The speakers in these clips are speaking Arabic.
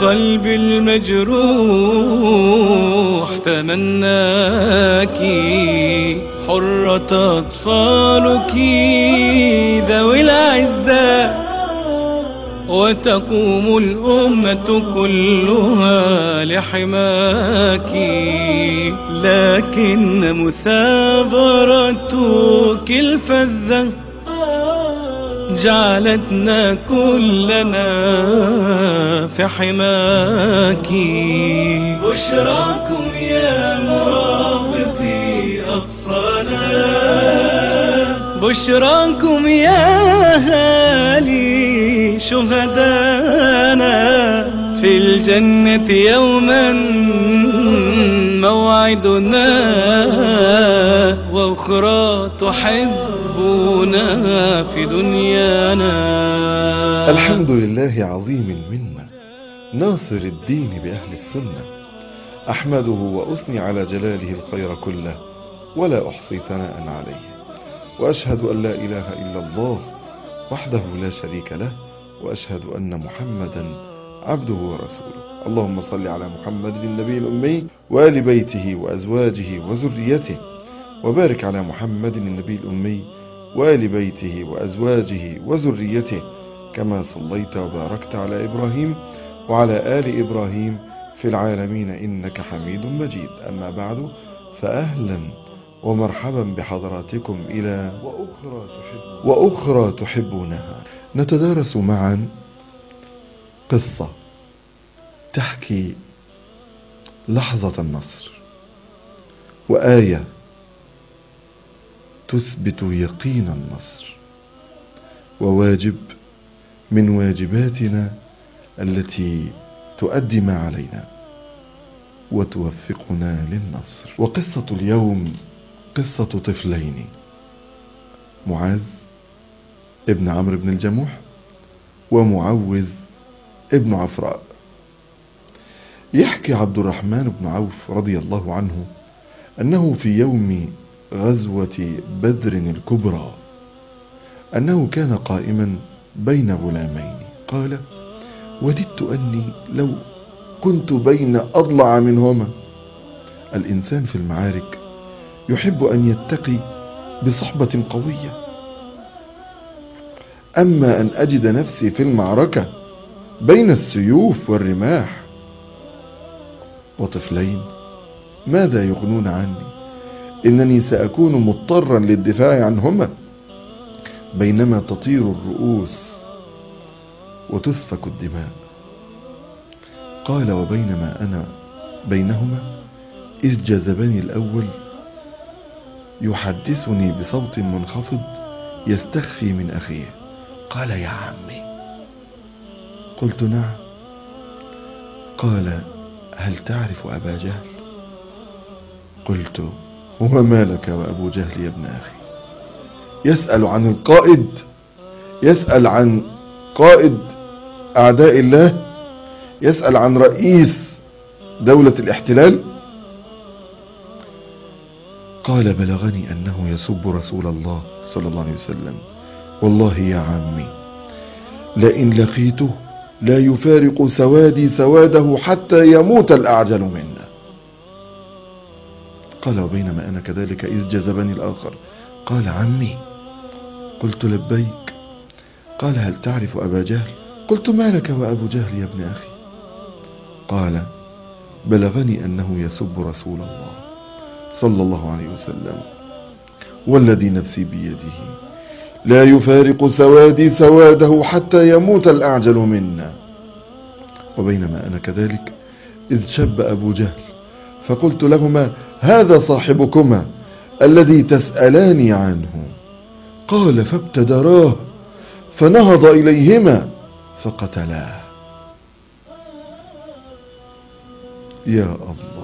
قلبي المجروح تمناك، حرة أطفالك ذوي الأعزاء، وتقوم الأمة كلها لحماك. لكن مثابرتك الفذة جعلتنا كلنا في حماك. بشراكم يا مرابطي أقصانا، بشراكم يا أهالي شهدانا، في الجنة يوما موعدنا، وأخرى تحبنا في دنيانا. الحمد لله عظيم المنة، ناصر الدين بأهل السنة، أحمده وأثني على جلاله الخير كله، ولا أحصي ثناء عليه، وأشهد أن لا إله إلا الله وحده لا شريك له، وأشهد أن محمدا عبده ورسوله. اللهم صل على محمد النبي الأمي وآل بيته وأزواجه وذريته، وبارك على محمد النبي الأمي وآل بيته وأزواجه وذريته، كما صليت وباركت على إبراهيم وعلى آل إبراهيم في العالمين إنك حميد مجيد. أما بعد، فأهلا ومرحبا بحضراتكم إلى وأخرى تحبونها. نتدارس معا قصة تحكي لحظة النصر، وآية تثبت يقين النصر، وواجب من واجباتنا التي تؤدي ما علينا وتوفقنا للنصر. وقصة اليوم قصة طفلين، معاذ ابن عمرو بن الجموح ومعوذ ابن عفراء. يحكي عبد الرحمن بن عوف رضي الله عنه أنه في يوم غزوة بدر الكبرى أنه كان قائما بين غلامين، قال: وددت أني لو كنت بين أضلع منهما. الإنسان في المعارك يحب أن يتقي بصحبة قوية، أما أن أجد نفسي في المعركة بين السيوف والرماح وطفلين ماذا يغنون عني؟ إنني سأكون مضطرا للدفاع عنهما بينما تطير الرؤوس وتسفك الدماء. قال: وبينما أنا بينهما إذ جذبني الأول يحدثني بصوت منخفض يستخفي من أخيه، قال: يا عمي. قلت: نعم. قال: هل تعرف أبا جهل؟ قلت: وما لك وأبو جهل يا ابن أخي؟ يسأل عن القائد، يسأل عن قائد أعداء الله، يسأل عن رئيس دولة الاحتلال. قال: بلغني أنه يسب رسول الله صلى الله عليه وسلم، والله يا عمي لئن لقيته لا يفارق سوادي سواده حتى يموت الأعجل منا. قال: وبينما أنا كذلك إذ جذبني الآخر، قال: عمي. قلت: لبيك. قال: هل تعرف أبا جهل؟ قلت: ما لك وأبو جهل يا ابن أخي؟ قال: بلغني أنه يسب رسول الله صلى الله عليه وسلم، والذي نفسي بيده لا يفارق سوادي سواده حتى يموت الأعجل منا. وبينما أنا كذلك إذ شب أبو جهل، فقلت لهما: هذا صاحبكما الذي تسألاني عنه. قال: فابتدراه فنهض إليهما فقتلاه. يا الله،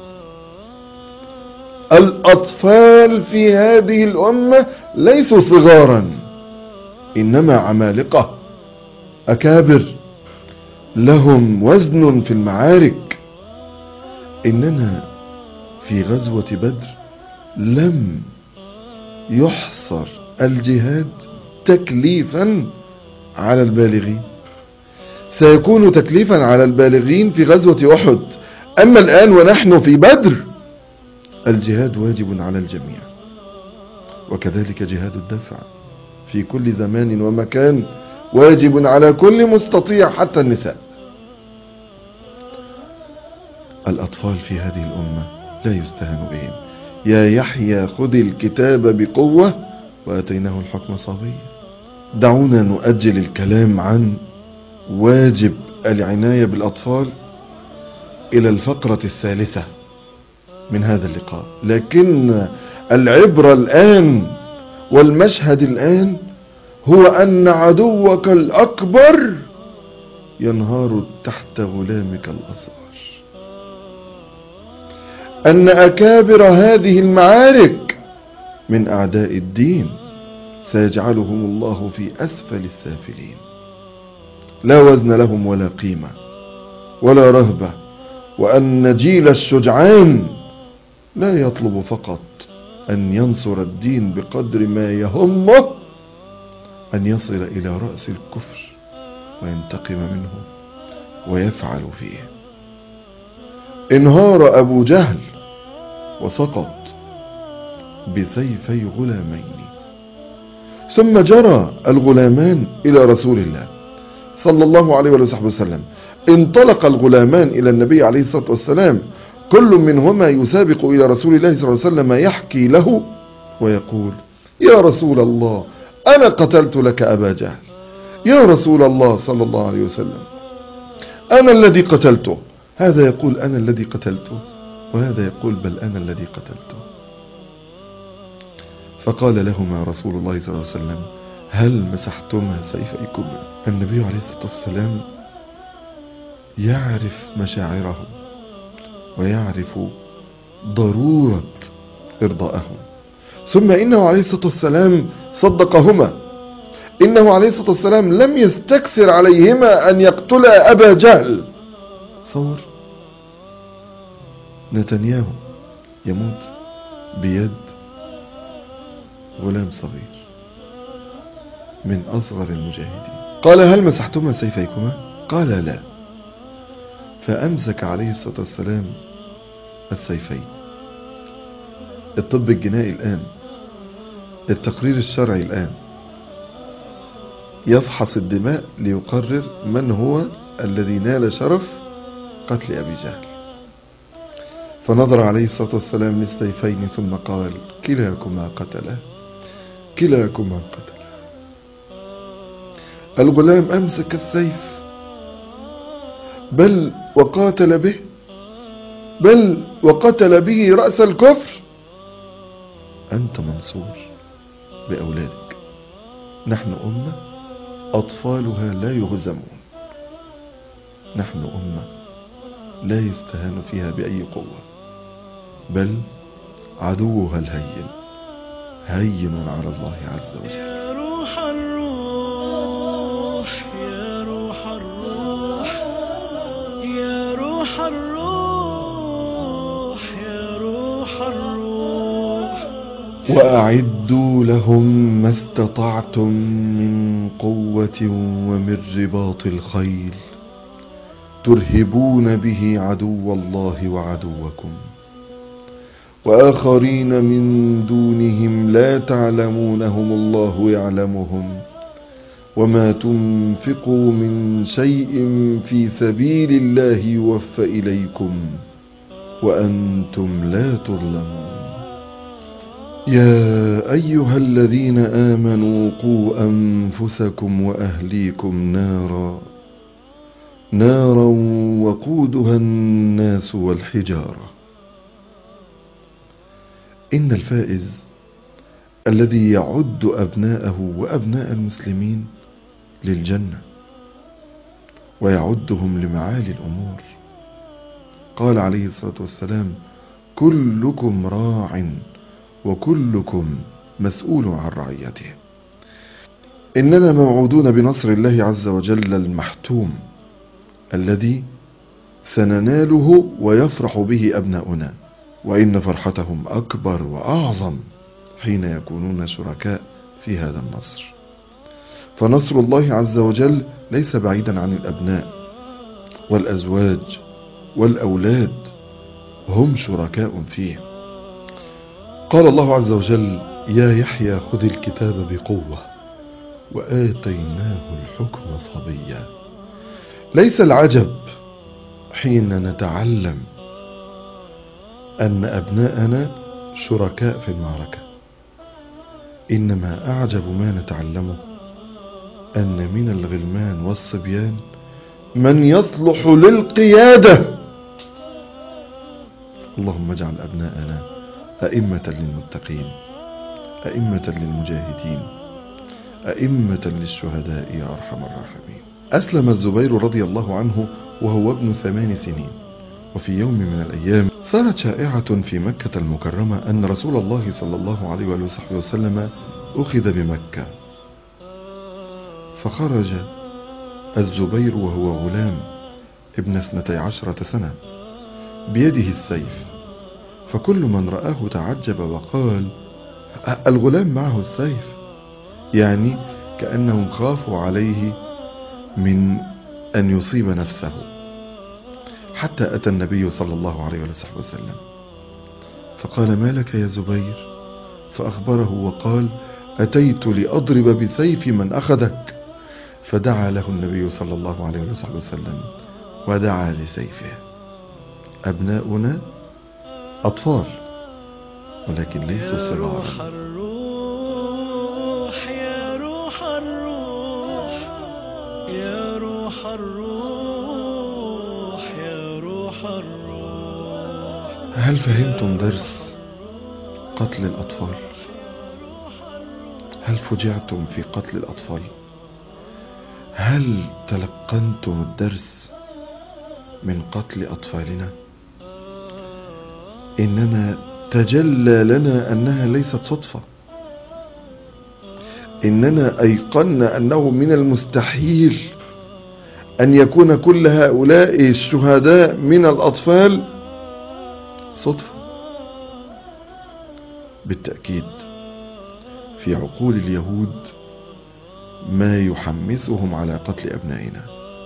الأطفال في هذه الأمة ليسوا صغارا، إنما عمالقة أكابر لهم وزن في المعارك. إننا في غزوة بدر لم يحصر الجهاد تكليفا على البالغين، سيكون تكليفا على البالغين في غزوة أحد. أما الآن ونحن في بدر الجهاد واجب على الجميع، وكذلك جهاد الدفع في كل زمان ومكان واجب على كل مستطيع حتى النساء. الأطفال في هذه الأمة لا يستهان بهم. يا يحيى خذ الكتاب بقوة وآتيناه الحكم صبيا. دعونا نؤجل الكلام عن واجب العناية بالأطفال إلى الفقرة الثالثة من هذا اللقاء، لكن العبرة الآن والمشهد الآن هو أن عدوك الأكبر ينهار تحت غلامك الأصغر، أن أكابر هذه المعارك من أعداء الدين سيجعلهم الله في أسفل السافلين، لا وزن لهم ولا قيمة ولا رهبة. وأن جيل الشجعان لا يطلب فقط أن ينصر الدين بقدر ما يهمه أن يصل إلى رأس الكفر وينتقم منه ويفعل فيه. انهار أبو جهل وسقط بسيفي غلامين، ثم جرى الغلامان إلى رسول الله صلى الله عليه وسلم. انطلق الغلامان إلى النبي عليه الصلاة والسلام، كل منهما يسابق إلى رسول الله صلى الله عليه وسلم يحكي له ويقول: يا رسول الله أنا قتلت لك أبا جهل، يا رسول الله صلى الله عليه وسلم أنا الذي قتلته. هذا يقول أنا الذي قتلته، وهذا يقول بل أنا الذي قتلته. فقال لهما رسول الله صلى الله عليه وسلم: هل مسحتما سيفيكما؟ النبي عليه الصلاة والسلام يعرف مشاعرهم ويعرف ضرورة إرضائهم. ثم إنه عليه الصلاة والسلام صدقهما، إنه عليه الصلاة والسلام لم يستكثر عليهما أن يقتلا أبا جهل. تصور نتنياهو يموت بيد غلام صغير من أصغر المجاهدين. قال: هل مسحتما سيفيكما؟ قال: لا. فأمسك عليه الصلاة والسلام السيفين. الطب الجنائي الآن، التقرير الشرعي الآن يفحص الدماء ليقرر من هو الذي نال شرف قتل أبي جهل. فنظر عليه الصلاة والسلام للسيفين ثم قال: كلاكما قتله، كلاكما قتله. الغلام أمسك السيف بل وقاتل به، بل وقتل به رأس الكفر. أنت منصور بأولادك. نحن أمة أطفالها لا يهزمون، نحن أمة لا يستهان فيها بأي قوة، بل عدوها الهين هين على الله عز وجل. يا روح الروح، يا روح الروح، يا روح الروح، يا روح الروح. وأعدوا لهم ما استطعتم من قوة ومن رباط الخيل ترهبون به عدو الله وعدوكم، وآخرين من دونهم لا تعلمونهم الله يعلمهم، وما تنفقوا من شيء في سبيل الله يوفى إليكم وأنتم لا تظلمون. يا أيها الذين آمنوا قوا أنفسكم وأهليكم نارا وقودها الناس والحجارة. إن الفائز الذي يعد أبناءه وأبناء المسلمين للجنة ويعدهم لمعالي الأمور. قال عليه الصلاة والسلام: كلكم راع وكلكم مسؤول عن رعيته. إننا موعودون بنصر الله عز وجل المحتوم الذي سنناله ويفرح به أبناؤنا، وإن فرحتهم أكبر وأعظم حين يكونون شركاء في هذا النصر. فنصر الله عز وجل ليس بعيدا عن الأبناء والأزواج والأولاد، هم شركاء فيه. قال الله عز وجل: يا يحيى خذ الكتاب بقوة وآتيناه الحكم صبيا. ليس العجب حين نتعلم أن أبناءنا شركاء في المعركة، إنما أعجب ما نتعلمه أن من الغلمان والصبيان من يصلح للقيادة. اللهم اجعل أبناءنا أئمة للمتقين، أئمة للمجاهدين، أئمة للشهداء يا أرحم الراحمين. أسلم الزبير رضي الله عنه وهو ابن 8 سنين. وفي يوم من الأيام صارت شائعة في مكة المكرمة أن رسول الله صلى الله عليه وآله وسلم أخذ بمكة، فخرج الزبير وهو غلام ابن 12 سنة بيده السيف، فكل من رآه تعجب وقال: الغلام معه السيف، يعني كأنهم خافوا عليه من أن يصيب نفسه. حتى أتى النبي صلى الله عليه وسلم فقال: ما لك يا زبير؟ فأخبره وقال: أتيت لأضرب بسيف من أخذك. فدعا له النبي صلى الله عليه وسلم ودعا لسيفه. أبناؤنا أطفال ولكن ليسوا صغارا. يا روح الروح، يا روح الروح، يا روح الروح. هل فهمتم درس قتل الأطفال؟ هل فجعتم في قتل الأطفال؟ هل تلقنتم الدرس من قتل أطفالنا؟ إننا تجلى لنا أنها ليست صدفة، إننا أيقنا أنه من المستحيل أن يكون كل هؤلاء الشهداء من الأطفال صدفة. بالتأكيد في عقول اليهود ما يحمسهم على قتل أبنائنا،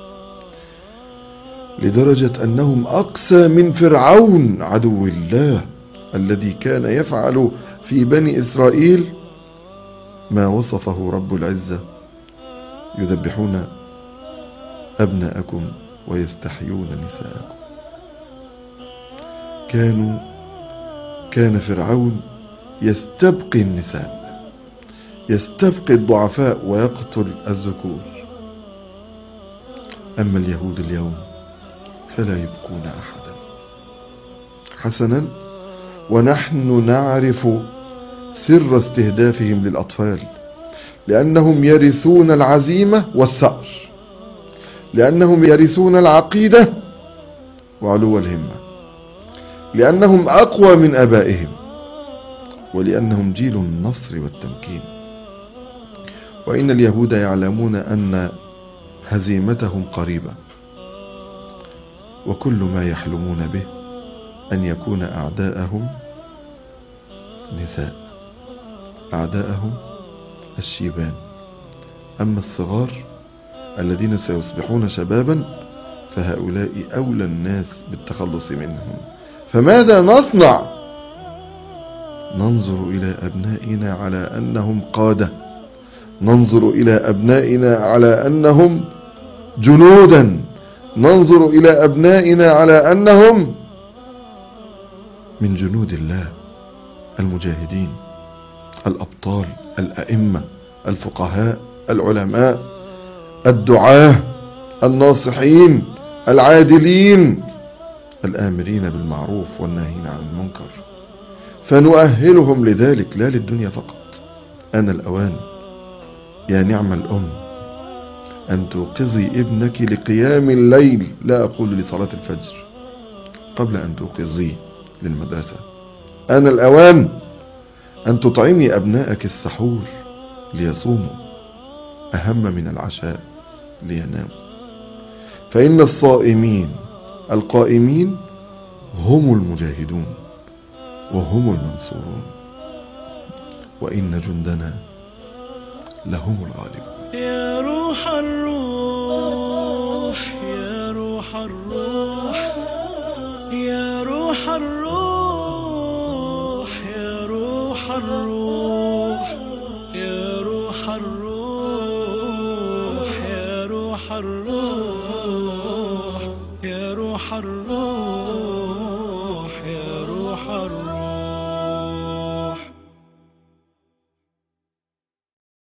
لدرجة أنهم أقسى من فرعون عدو الله الذي كان يفعل في بني إسرائيل ما وصفه رب العزة: يذبحون أبناءكم ويستحيون نساءكم. كان فرعون يستبقي النساء، يستبقي الضعفاء ويقتل الذكور. أما اليهود اليوم فلا يبقون أحدا. حسنا، ونحن نعرف سر استهدافهم للأطفال، لأنهم يرثون العزيمة والثأر، لأنهم يرثون العقيدة وعلو الهمة، لأنهم أقوى من آبائهم، ولأنهم جيل النصر والتمكين. وإن اليهود يعلمون أن هزيمتهم قريبة، وكل ما يحلمون به أن يكون أعداءهم نساء، أعداءهم الشيبان. أما الصغار الذين سيصبحون شبابا فهؤلاء أولى الناس بالتخلص منهم. فماذا نصنع؟ ننظر إلى أبنائنا على أنهم قادة، ننظر إلى أبنائنا على أنهم جنودا، ننظر إلى أبنائنا على أنهم من جنود الله، المجاهدين، الأبطال، الأئمة، الفقهاء، العلماء، الدعاة، الناصحين، العادلين، الآمرين بالمعروف والناهين عن المنكر، فنؤهلهم لذلك لا للدنيا فقط. أنا الأوان يا نعم الأم أن توقظي ابنك لقيام الليل، لا أقول لصلاة الفجر، قبل أن توقظيه للمدرسة. أنا الأوان أن تطعمي أبنائك السحور ليصوموا، أهم من العشاء ليناموا. فإن الصائمين القائمين هم المجاهدون وهم المنصورون، وإن جندنا لهم الغالبون. يا روح الروح يا روح الروح يا روح الروح يا روح الروح يا روح الروح